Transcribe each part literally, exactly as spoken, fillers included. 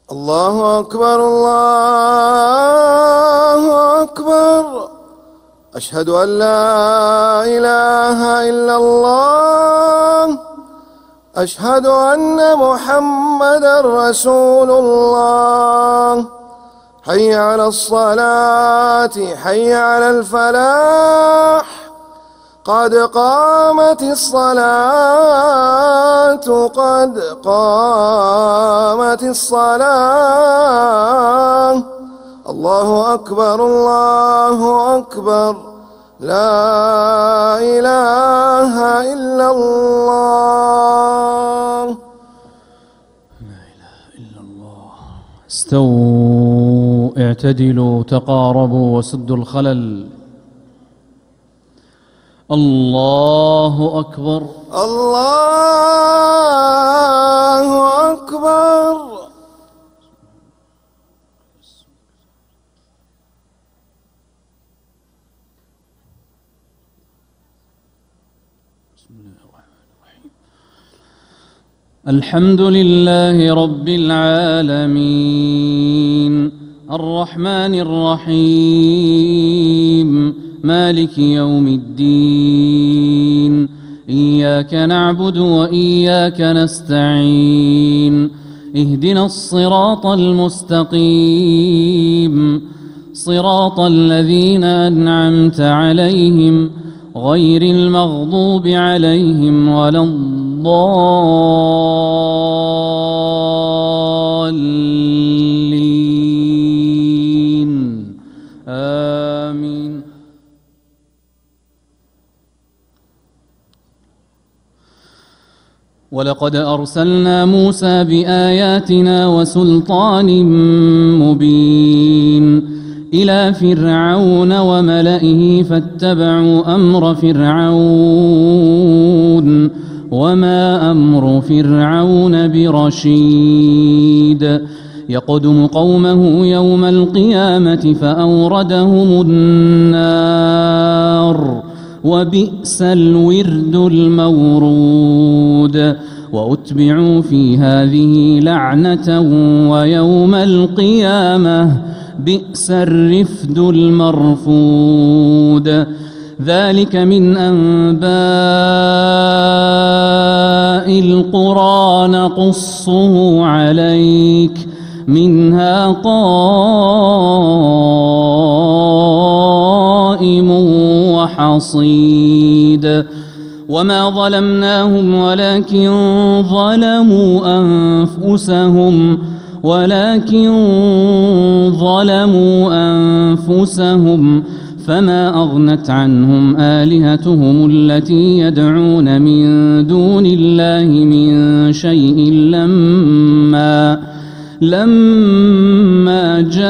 الله أكبر الله أكبر. أشهد أن لا إله إلا الله. أشهد أن محمدا رسول الله. حي على الصلاة حي على الفلاح. قد قامت الصلاة قد قامت الصلاة. الله أكبر الله أكبر. لا إله إلا الله. لا إله إلا الله. استووا اعتدلوا تقاربوا وسدوا الخلل. الله أكبر الله أكبر. بسم الله الرحمن الرحيم. الحمد لله رب العالمين الرحمن الرحيم مالك يوم الدين. إياك نعبد وإياك نستعين. اهدنا الصراط المستقيم صراط الذين أنعمت عليهم غير المغضوب عليهم ولا الضالين. آمين. ولقد أرسلنا موسى بآياتنا وسلطان مبين إلى فرعون وملئه فاتبعوا أمر فرعون وما أمر فرعون برشيد. يقدم قومه يوم القيامة فأوردهم النار وبئس الورد المورود. وأتبعوا في هذه لعنة ويوم القيامة بئس الرفد المرفود. ذلك من أنباء القرى نقصه عليك منها قائم وحصيد. وما ظلمناهم ولكن ظلموا أنفسهم ولكن ظلموا أنفسهم فما أغنت عنهم آلهتهم التي يدعون من دون الله من شيء لما لما جاء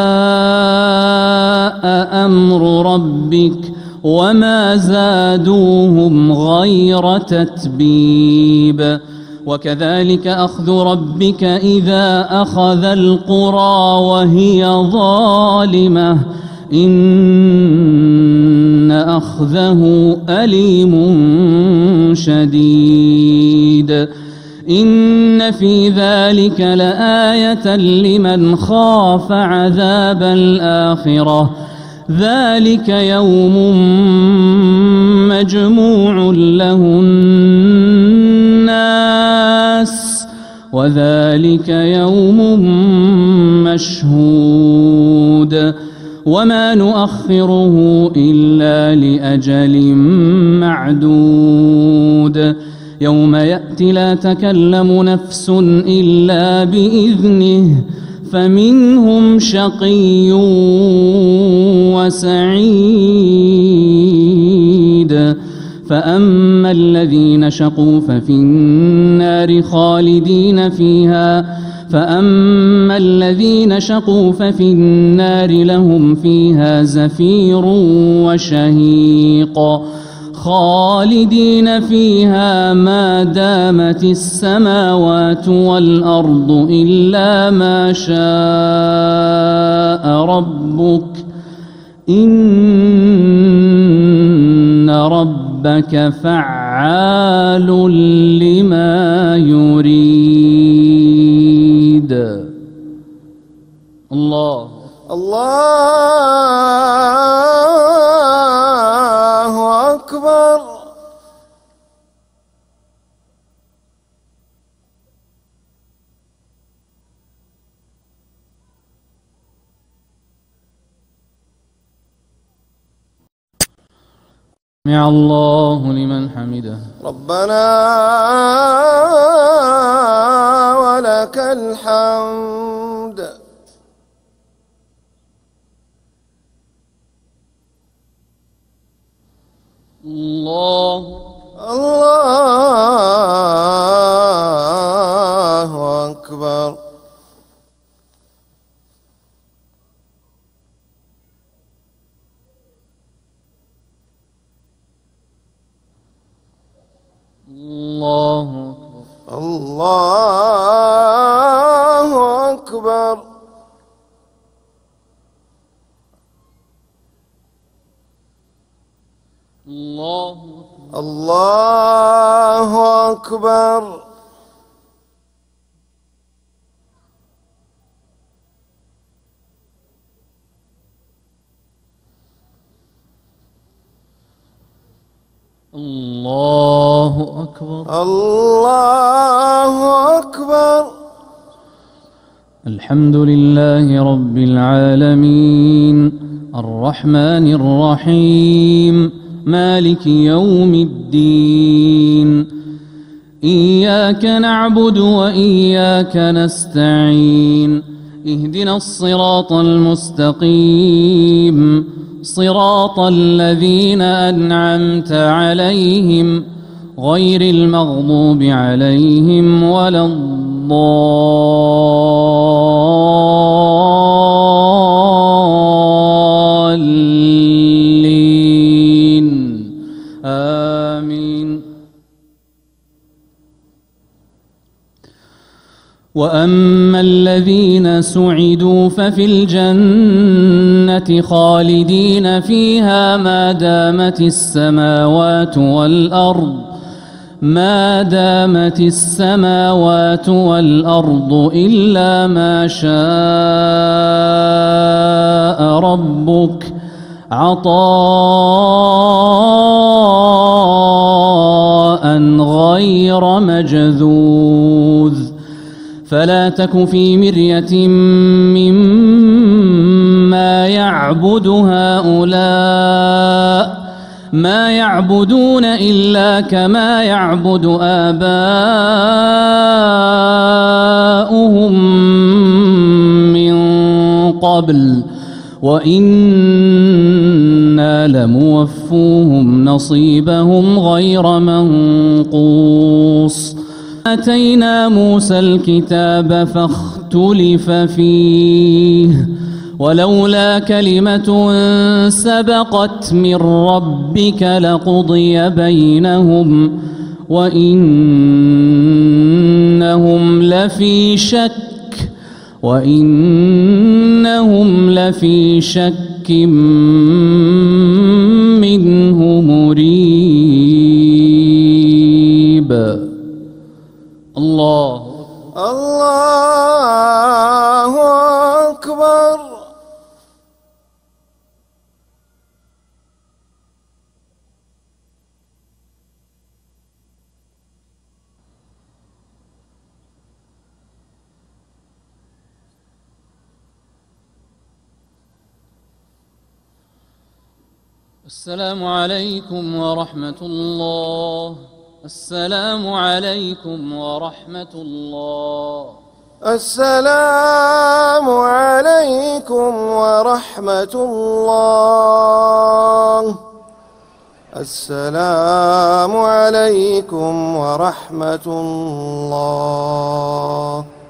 أمر ربك وما زادوهم غير تتبيب. وكذلك أخذ ربك إذا أخذ القرى وهي ظالمة إن أخذه أليم شديد. إن في ذلك لآية لمن خاف عذاب الآخرة. ذلك يوم مجموع له الناس وذلك يوم مشهود. وما نؤخره إلا لأجل معدود. يوم يأتي لا تكلم نفس إلا بإذنه فمنهم شقي وسعيد. فأما الذين شقوا ففي النار خالدين فيها فأما الذين شقوا ففي النار لهم فيها زفير وشهيق خالدين فيها ما دامت السماوات والأرض إلا ما شاء ربك إن ربك فعال لما يريد. الله أكبر. سمع الله لمن حمده. ربنا ولك الحمد. الله الله أكبر. الله أكبر. الله أكبر. الله الله أكبر. الله أكبر. الله أكبر. الحمد لله رب العالمين الرحمن الرحيم مالك يوم الدين. إياك نعبد وإياك نستعين. اهدنا الصراط المستقيم صراط الذين أنعمت عليهم غير المغضوب عليهم ولا الضالين. آمين. وأما الذين سعدوا ففي الجنة خالدين فيها ما دامت السماوات والأرض ما دامت السماوات والأرض إلا ما شاء ربك عطاء غير مجذوذ. فلا تك في مرية مما يعبد هؤلاء ما يعبدون إلا كما يعبد آباؤهم من قبل وإنا لموفوهم نصيبهم غير منقوص. آتينا موسى الكتاب فاختلف فيه ولولا كلمة سبقت من ربك لقضي بينهم وإنهم لفي شك وإنهم لفي شك منه مريب. الله الله أكبر. السلام عليكم ورحمة الله. السلام عليكم ورحمة الله. السلام عليكم ورحمة الله. السلام عليكم ورحمة الله.